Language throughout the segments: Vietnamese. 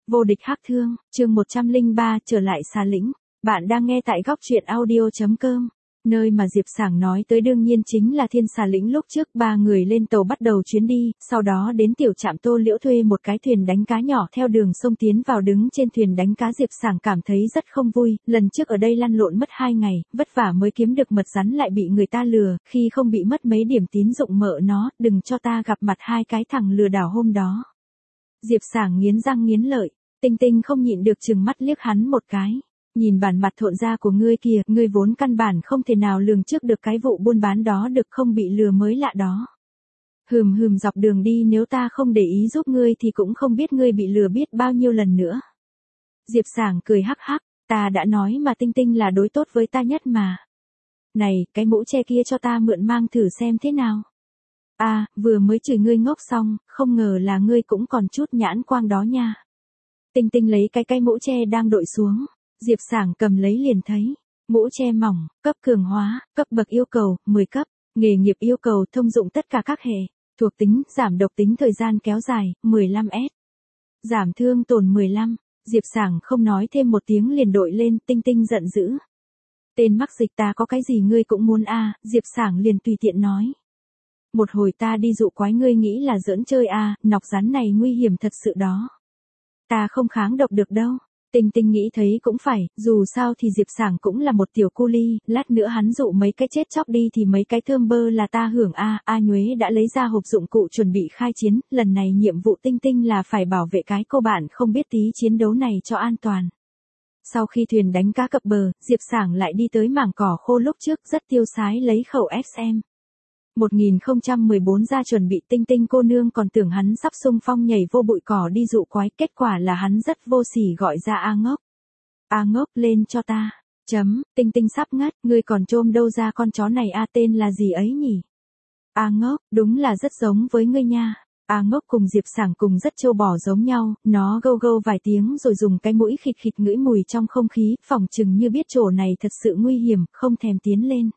Vô địch hắc thương, chương 103 trở lại xà lĩnh. Bạn đang nghe tại góc truyện audio.com. Nơi mà Diệp Sảng nói tới đương nhiên chính là Thiên Xà Lĩnh. Lúc trước ba người lên tàu bắt đầu chuyến đi, sau đó đến tiểu trạm Tô Liễu thuê một cái thuyền đánh cá nhỏ theo đường sông tiến vào. Đứng trên thuyền đánh cá Diệp Sảng cảm thấy rất không vui, lần trước ở đây lăn lộn mất 2 ngày, vất vả mới kiếm được mật rắn lại bị người ta lừa, khi không bị mất mấy điểm tín dụng mợ nó, đừng cho ta gặp mặt hai cái thằng lừa đảo hôm đó. Diệp Sảng nghiến răng nghiến lợi, Tinh Tinh không nhịn được trừng mắt liếc hắn một cái. Nhìn bản mặt thộn ra của ngươi kìa, ngươi vốn căn bản không thể nào lường trước được cái vụ buôn bán đó được, không bị lừa mới lạ đó. Dọc đường đi nếu ta không để ý giúp ngươi thì cũng không biết ngươi bị lừa biết bao nhiêu lần nữa. Diệp Sảng cười hắc hắc, ta đã nói mà Tinh Tinh là đối tốt với ta nhất mà. Này, cái mũ che kia cho ta mượn mang thử xem thế nào. À, vừa mới chửi ngươi ngốc xong, không ngờ là ngươi cũng còn chút nhãn quang đó nha. Tinh Tinh lấy cái mũ che đang đội xuống. Diệp Sảng cầm lấy liền thấy, mũ che mỏng, cấp cường hóa, cấp bậc yêu cầu, 10 cấp, nghề nghiệp yêu cầu thông dụng tất cả các hệ, thuộc tính, giảm độc tính thời gian kéo dài, 15S. Giảm thương tổn 15, Diệp Sảng không nói thêm một tiếng liền đội lên. Tinh Tinh giận dữ. Tên mắc dịch, ta có cái gì ngươi cũng muốn à, Diệp Sảng liền tùy tiện nói. Một hồi ta đi dụ quái ngươi nghĩ là giỡn chơi à, nọc rắn này nguy hiểm thật sự đó. Ta không kháng độc được đâu. Tinh Tinh nghĩ thấy cũng phải, dù sao thì Diệp Sảng cũng là một tiểu cu ly, lát nữa hắn dụ mấy cái chết chóc đi thì mấy cái thơm bơ là ta hưởng a. A Nhuế đã lấy ra hộp dụng cụ chuẩn bị khai chiến, lần này nhiệm vụ Tinh Tinh là phải bảo vệ cái cô bạn không biết tí chiến đấu này cho an toàn. Sau khi thuyền đánh cá cập bờ, Diệp Sảng lại đi tới mảng cỏ khô lúc trước rất tiêu sái lấy khẩu SM 1014 ra chuẩn bị. Tinh Tinh cô nương còn tưởng hắn sắp xung phong nhảy vô bụi cỏ đi dụ quái, kết quả là hắn rất vô sỉ gọi ra A Ngốc. A Ngốc lên cho ta. Tinh Tinh sắp ngất, ngươi còn trôm đâu ra con chó này a, tên là gì ấy nhỉ? A Ngốc, đúng là rất giống với ngươi nha. A Ngốc cùng Diệp Sảng cùng rất trâu bò giống nhau, nó gâu gâu vài tiếng rồi dùng cái mũi khịt khịt ngửi mùi trong không khí, phỏng chừng như biết chỗ này thật sự nguy hiểm, không thèm tiến lên.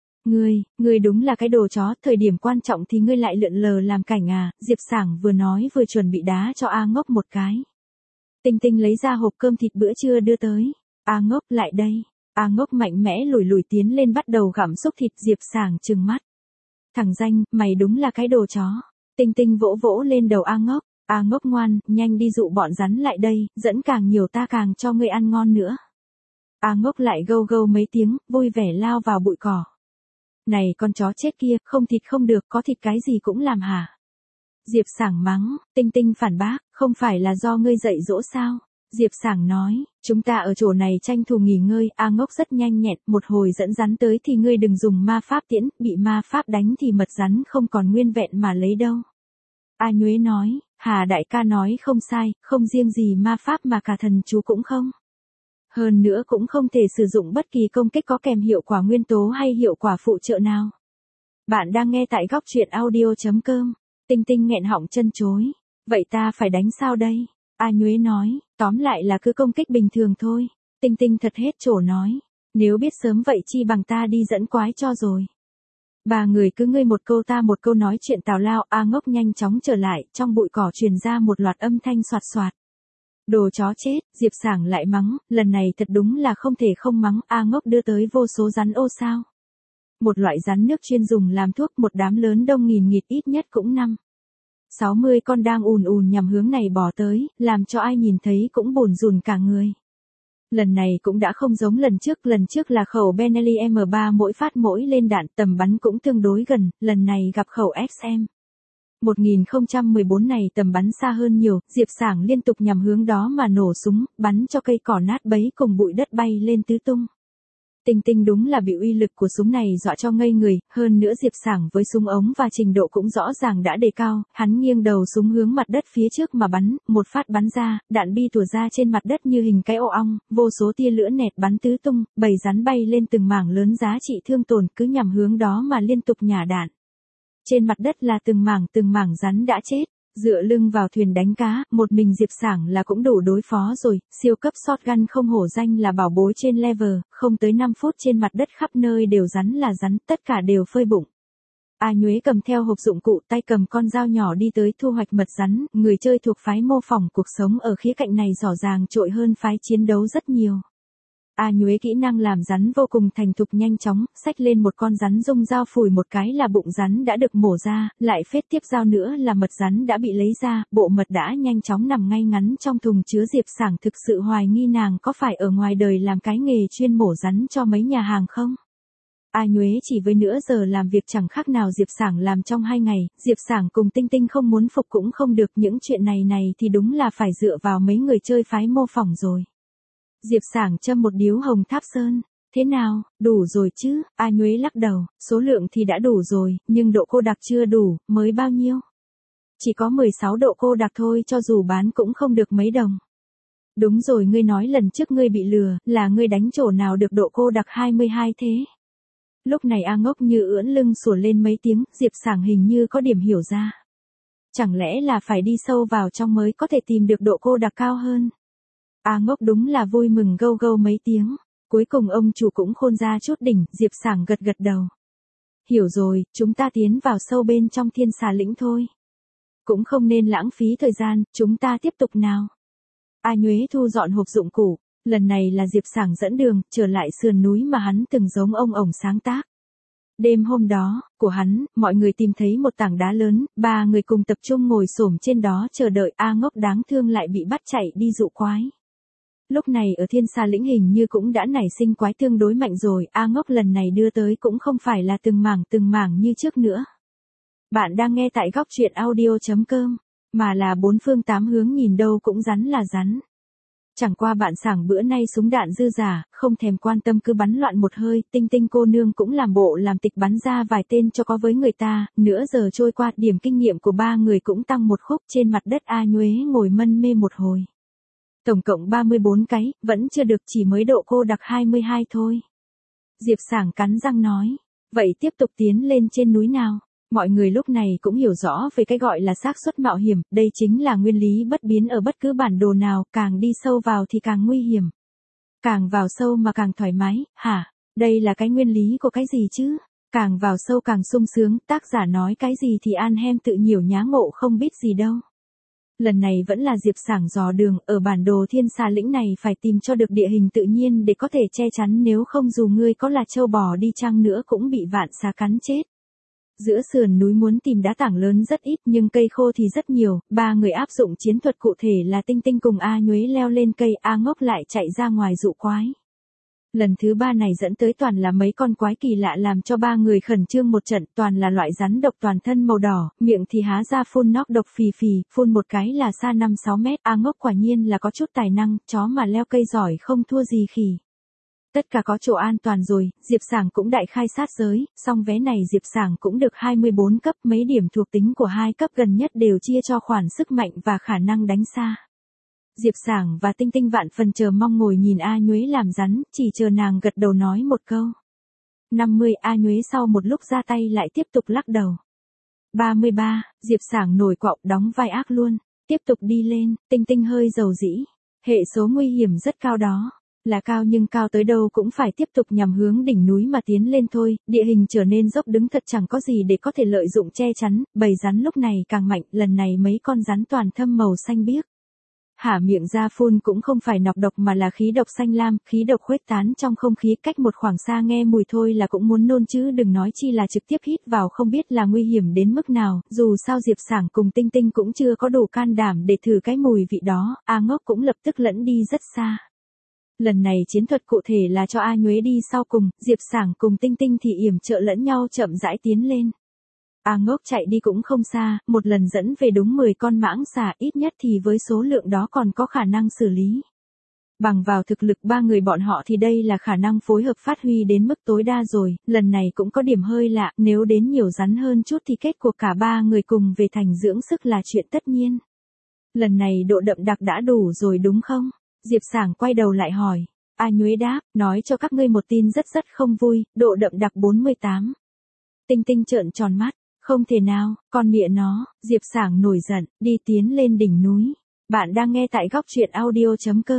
Ngươi đúng là cái đồ chó, thời điểm quan trọng thì ngươi lại lượn lờ làm cảnh à, Diệp Sảng vừa nói vừa chuẩn bị đá cho A Ngốc một cái. Tinh Tinh lấy ra hộp cơm thịt bữa trưa đưa tới. A Ngốc lại đây. A Ngốc mạnh mẽ lùi tiến lên bắt đầu gặm xúc thịt. Diệp Sảng trừng mắt. Thằng danh, mày đúng là cái đồ chó. Tinh Tinh vỗ lên đầu A Ngốc. A Ngốc ngoan, nhanh đi dụ bọn rắn lại đây, dẫn càng nhiều ta càng cho ngươi ăn ngon nữa. A Ngốc lại gâu mấy tiếng, vui vẻ lao vào bụi cỏ. Này con chó chết kia, không thịt không được, có thịt cái gì cũng làm hả? Diệp Sảng mắng. Tinh Tinh phản bác, không phải là do ngươi dạy dỗ sao? Diệp Sảng nói, chúng ta ở chỗ này tranh thủ nghỉ ngơi. A Ngốc rất nhanh nhẹn, một hồi dẫn rắn tới thì ngươi đừng dùng ma pháp tiễn, bị ma pháp đánh thì mật rắn không còn nguyên vẹn mà lấy đâu. A Nhuế nói, Hà đại ca nói không sai, không riêng gì ma pháp mà cả thần chú cũng không. Hơn nữa cũng không thể sử dụng bất kỳ công kích có kèm hiệu quả nguyên tố hay hiệu quả phụ trợ nào. Bạn đang nghe tại góc truyện audio.com. Tinh Tinh nghẹn họng chân chối. Vậy ta phải đánh sao đây? A Nhuế nói, tóm lại là cứ công kích bình thường thôi. Tinh Tinh thật hết chỗ nói. Nếu biết sớm vậy chi bằng ta đi dẫn quái cho rồi. Ba người cứ ngươi một câu ta một câu nói chuyện tào lao. A Ngốc nhanh chóng trở lại, trong bụi cỏ truyền ra một loạt âm thanh xoạt xoạt. Đồ chó chết, Diệp Sảng lại mắng, lần này thật đúng là không thể không mắng. A Ngốc đưa tới vô số rắn ô sao. Một loại rắn nước chuyên dùng làm thuốc, một đám lớn đông nghìn nghịt, ít nhất cũng 60 con đang ùn nhằm hướng này bò tới, làm cho ai nhìn thấy cũng bồn rùn cả người. Lần này cũng đã không giống lần trước là khẩu Benelli M3 mỗi phát mỗi lên đạn, tầm bắn cũng tương đối gần, lần này gặp khẩu SM 1014 này tầm bắn xa hơn nhiều. Diệp Sảng liên tục nhằm hướng đó mà nổ súng, bắn cho cây cỏ nát bấy cùng bụi đất bay lên tứ tung. Tinh Tinh đúng là bị uy lực của súng này dọa cho ngây người, hơn nữa Diệp Sảng với súng ống và trình độ cũng rõ ràng đã đề cao, hắn nghiêng đầu súng hướng mặt đất phía trước mà bắn, một phát bắn ra, đạn bi tủa ra trên mặt đất như hình cái ổ ong, vô số tia lửa nẹt bắn tứ tung, bầy rắn bay lên từng mảng lớn giá trị thương tổn, cứ nhằm hướng đó mà liên tục nhả đạn. Trên mặt đất là từng mảng rắn đã chết. Dựa lưng vào thuyền đánh cá, một mình Diệp Sảng là cũng đủ đối phó rồi, siêu cấp shotgun không hổ danh là bảo bối trên level, không tới 5 phút trên mặt đất khắp nơi đều rắn là rắn, tất cả đều phơi bụng. A Nhuế cầm theo hộp dụng cụ, tay cầm con dao nhỏ đi tới thu hoạch mật rắn, người chơi thuộc phái mô phỏng cuộc sống ở khía cạnh này rõ ràng trội hơn phái chiến đấu rất nhiều. A Nhuế kỹ năng làm rắn vô cùng thành thục, nhanh chóng, xách lên một con rắn, dùng dao phủi một cái là bụng rắn đã được mổ ra, lại phết tiếp dao nữa là mật rắn đã bị lấy ra, bộ mật đã nhanh chóng nằm ngay ngắn trong thùng chứa. Diệp Sảng thực sự hoài nghi nàng có phải ở ngoài đời làm cái nghề chuyên mổ rắn cho mấy nhà hàng không? A Nhuế chỉ với nửa giờ làm việc chẳng khác nào Diệp Sảng làm trong 2 ngày, Diệp Sảng cùng Tinh Tinh không muốn phục cũng không được, những chuyện này thì đúng là phải dựa vào mấy người chơi phái mô phỏng rồi. Diệp Sảng châm một điếu hồng Tháp Sơn, thế nào, đủ rồi chứ? A Nhuế lắc đầu, số lượng thì đã đủ rồi, nhưng độ cô đặc chưa đủ, mới bao nhiêu? Chỉ có 16 độ cô đặc thôi, cho dù bán cũng không được mấy đồng. Đúng rồi, ngươi nói lần trước ngươi bị lừa, là ngươi đánh chỗ nào được độ cô đặc 22 thế? Lúc này A Ngốc như ưỡn lưng sủa lên mấy tiếng, Diệp Sảng hình như có điểm hiểu ra. Chẳng lẽ là phải đi sâu vào trong mới có thể tìm được độ cô đặc cao hơn? A Ngốc đúng là vui mừng gâu gâu mấy tiếng. Cuối cùng ông chủ cũng khôn ra chút đỉnh, Diệp Sảng gật gật đầu. Hiểu rồi, chúng ta tiến vào sâu bên trong thiên xà lĩnh thôi. Cũng không nên lãng phí thời gian, chúng ta tiếp tục nào. A Nhuế thu dọn hộp dụng cụ. Lần này là Diệp Sảng dẫn đường, trở lại sườn núi mà hắn từng giống ông ổng sáng tác. Đêm hôm đó, của hắn, mọi người tìm thấy một tảng đá lớn, 3 người cùng tập trung ngồi xổm trên đó chờ đợi. A Ngốc đáng thương lại bị bắt chạy đi dụ quái. Lúc này ở thiên xà lĩnh hình như cũng đã nảy sinh quái tương đối mạnh rồi, A Ngốc lần này đưa tới cũng không phải là từng mảng như trước nữa. Bạn đang nghe tại góc truyện audio.com, mà là 4 phương 8 hướng, nhìn đâu cũng rắn là rắn. Chẳng qua bạn Sảng bữa nay súng đạn dư giả, không thèm quan tâm cứ bắn loạn một hơi, Tinh Tinh cô nương cũng làm bộ làm tịch bắn ra vài tên cho có với người ta, nửa giờ trôi qua, điểm kinh nghiệm của 3 người cũng tăng một khúc. Trên mặt đất A Nhuế ngồi mân mê một hồi. Tổng cộng 34 cái, vẫn chưa được, chỉ mới độ cô đặc 22 thôi. Diệp Sảng cắn răng nói, vậy tiếp tục tiến lên trên núi nào. Mọi người lúc này cũng hiểu rõ về cái gọi là xác suất mạo hiểm, đây chính là nguyên lý bất biến ở bất cứ bản đồ nào, càng đi sâu vào thì càng nguy hiểm. Càng vào sâu mà càng thoải mái, hả? Đây là cái nguyên lý của cái gì chứ? Càng vào sâu càng sung sướng, tác giả nói cái gì thì An Hem tự nhiều nhá ngộ không biết gì đâu. Lần này vẫn là Diệp Sảng dò đường, ở bản đồ thiên xà lĩnh này phải tìm cho được địa hình tự nhiên để có thể che chắn, nếu không dù ngươi có là trâu bò đi chăng nữa cũng bị vạn xà cắn chết. Giữa sườn núi muốn tìm đá tảng lớn rất ít nhưng cây khô thì rất nhiều, 3 người áp dụng chiến thuật cụ thể là Tinh Tinh cùng A Nhuế leo lên cây, A Ngốc lại chạy ra ngoài dụ quái. Lần thứ 3 này dẫn tới toàn là mấy con quái kỳ lạ làm cho 3 người khẩn trương một trận, toàn là loại rắn độc toàn thân màu đỏ, miệng thì há ra phun nóc độc phì phì, phun một cái là xa 5-6 mét. A Ngốc quả nhiên là có chút tài năng, chó mà leo cây giỏi không thua gì khỉ. Tất cả có chỗ an toàn rồi, Diệp Sảng cũng đại khai sát giới, song vé này Diệp Sảng cũng được 24 cấp, mấy điểm thuộc tính của 2 cấp gần nhất đều chia cho khoản sức mạnh và khả năng đánh xa. Diệp Sảng và Tinh Tinh vạn phần chờ mong ngồi nhìn A Nhuế làm rắn, chỉ chờ nàng gật đầu nói một câu. 50. A Nhuế sau một lúc ra tay lại tiếp tục lắc đầu. 33. Diệp Sảng nổi quạo đóng vai ác luôn, tiếp tục đi lên. Tinh Tinh hơi dầu dĩ, hệ số nguy hiểm rất cao đó. Là cao nhưng cao tới đâu cũng phải tiếp tục nhằm hướng đỉnh núi mà tiến lên thôi, địa hình trở nên dốc đứng thật chẳng có gì để có thể lợi dụng che chắn, bầy rắn lúc này càng mạnh, lần này mấy con rắn toàn thâm màu xanh biếc. Hả miệng ra phun cũng không phải nọc độc mà là khí độc xanh lam, khí độc khuếch tán trong không khí, cách một khoảng xa nghe mùi thôi là cũng muốn nôn chứ đừng nói chi là trực tiếp hít vào, không biết là nguy hiểm đến mức nào, dù sao Diệp Sảng cùng Tinh Tinh cũng chưa có đủ can đảm để thử cái mùi vị đó, A Ngốc cũng lập tức lẫn đi rất xa. Lần này chiến thuật cụ thể là cho A Nhuế đi sau cùng, Diệp Sảng cùng Tinh Tinh thì yểm trợ lẫn nhau chậm rãi tiến lên. A Ngốc chạy đi cũng không xa, một lần dẫn về đúng 10 con mãng xà, ít nhất thì với số lượng đó còn có khả năng xử lý. Bằng vào thực lực 3 người bọn họ thì đây là khả năng phối hợp phát huy đến mức tối đa rồi, lần này cũng có điểm hơi lạ, nếu đến nhiều rắn hơn chút thì kết cuộc cả 3 người cùng về thành dưỡng sức là chuyện tất nhiên. Lần này độ đậm đặc đã đủ rồi đúng không? Diệp Sảng quay đầu lại hỏi. A Nhuế đáp, nói cho các ngươi một tin rất không vui, độ đậm đặc 48. Tinh Tinh trợn tròn mắt, không thể nào, con mẹ nó. Diệp Sảng nổi giận, đi tiến lên đỉnh núi. Bạn đang nghe tại góc truyện audio.com.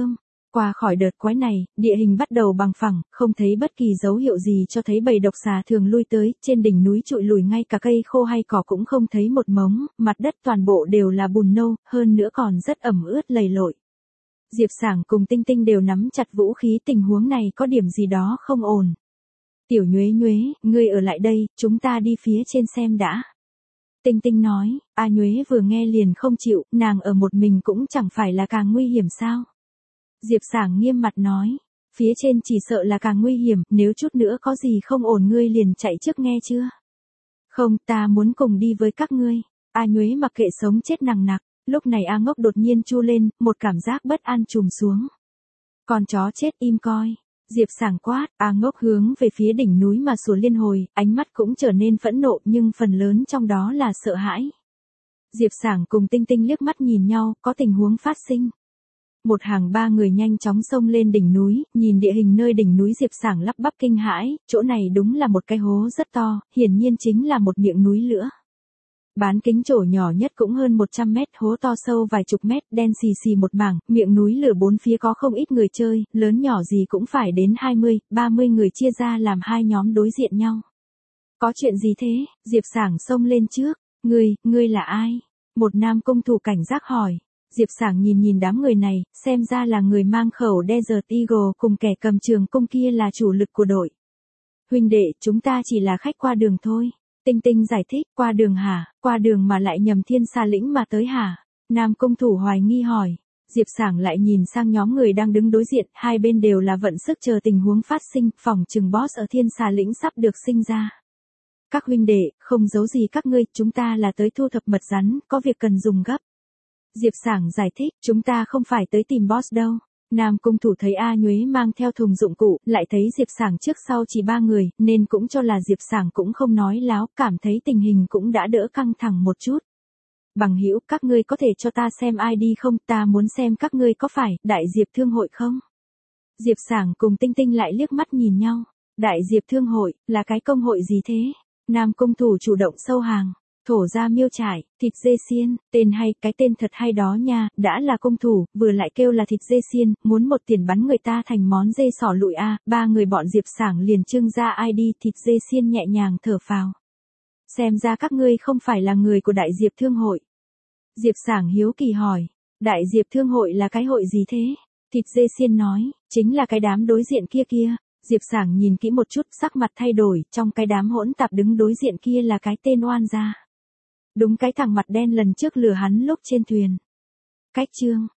Qua khỏi đợt quái này, địa hình bắt đầu bằng phẳng, không thấy bất kỳ dấu hiệu gì cho thấy bầy độc xà thường lui tới, trên đỉnh núi trụi lùi ngay cả cây khô hay cỏ cũng không thấy một mống, mặt đất toàn bộ đều là bùn nâu, hơn nữa còn rất ẩm ướt lầy lội. Diệp Sảng cùng Tinh Tinh đều nắm chặt vũ khí, tình huống này có điểm gì đó không ổn. Tiểu Nhuế Nhuế, ngươi ở lại đây, chúng ta đi phía trên xem đã. Tinh Tinh nói, A Nhuế vừa nghe liền không chịu, nàng ở một mình cũng chẳng phải là càng nguy hiểm sao. Diệp Sảng nghiêm mặt nói, phía trên chỉ sợ là càng nguy hiểm, nếu chút nữa có gì không ổn ngươi liền chạy trước nghe chưa? Không, ta muốn cùng đi với các ngươi. A Nhuế mặc kệ sống chết nằng nặc, lúc này A Ngốc đột nhiên chu lên, một cảm giác bất an trùm xuống. Con chó chết im coi. Diệp Sảng quát, A Ngốc hướng về phía đỉnh núi mà sủa liên hồi, ánh mắt cũng trở nên phẫn nộ nhưng phần lớn trong đó là sợ hãi. Diệp Sảng cùng Tinh Tinh liếc mắt nhìn nhau, có tình huống phát sinh. Một hàng ba người nhanh chóng xông lên đỉnh núi, nhìn địa hình nơi đỉnh núi Diệp Sảng lắp bắp kinh hãi, chỗ này đúng là một cái hố rất to, hiển nhiên chính là một miệng núi lửa. Bán kính chỗ nhỏ nhất cũng hơn 100 mét, hố to sâu vài chục mét, đen xì xì một mảng, miệng núi lửa bốn phía có không ít người chơi, lớn nhỏ gì cũng phải đến 20, 30 người chia ra làm hai nhóm đối diện nhau. Có chuyện gì thế? Diệp Sảng xông lên trước, ngươi là ai? Một nam cung thủ cảnh giác hỏi. Diệp Sảng nhìn đám người này, xem ra là người mang khẩu Desert Eagle cùng kẻ cầm trường cung kia là chủ lực của đội. Huynh đệ, chúng ta chỉ là khách qua đường thôi. Tinh Tinh giải thích, qua đường hả, qua đường mà lại nhầm thiên xà lĩnh mà tới hả? Nam cung thủ hoài nghi hỏi. Diệp Sảng lại nhìn sang nhóm người đang đứng đối diện, hai bên đều là vận sức chờ tình huống phát sinh, phòng trừng boss ở thiên xà lĩnh sắp được sinh ra. Các huynh đệ, không giấu gì các ngươi, chúng ta là tới thu thập mật rắn, có việc cần dùng gấp. Diệp Sảng giải thích, chúng ta không phải tới tìm boss đâu. Nam cung thủ thấy A Nhuế mang theo thùng dụng cụ, lại thấy Diệp Sảng trước sau chỉ ba người, nên cũng cho là Diệp Sảng cũng không nói láo, cảm thấy tình hình cũng đã đỡ căng thẳng một chút. Bằng hữu, các ngươi có thể cho ta xem ID không, ta muốn xem các ngươi có phải Đại Diệp Thương hội không? Diệp Sảng cùng Tinh Tinh lại liếc mắt nhìn nhau. Đại Diệp Thương hội, là cái công hội gì thế? Nam cung thủ chủ động sâu hàng. Thổ ra miêu trải, thịt dê xiên, tên hay, cái tên thật hay đó nha, đã là cung thủ, vừa lại kêu là thịt dê xiên, muốn một tiền bắn người ta thành món dê sỏ lụi a. Ba người bọn Diệp Sảng liền trưng ra ID, thịt dê xiên nhẹ nhàng thở phào. Xem ra các ngươi không phải là người của Đại Diệp Thương hội. Diệp Sảng hiếu kỳ hỏi, Đại Diệp Thương hội là cái hội gì thế? Thịt dê xiên nói, chính là cái đám đối diện kia kia. Diệp Sảng nhìn kỹ một chút, sắc mặt thay đổi, trong cái đám hỗn tạp đứng đối diện kia là cái tên oan gia. Đúng cái thằng mặt đen lần trước lừa hắn lúc trên thuyền. Cách chương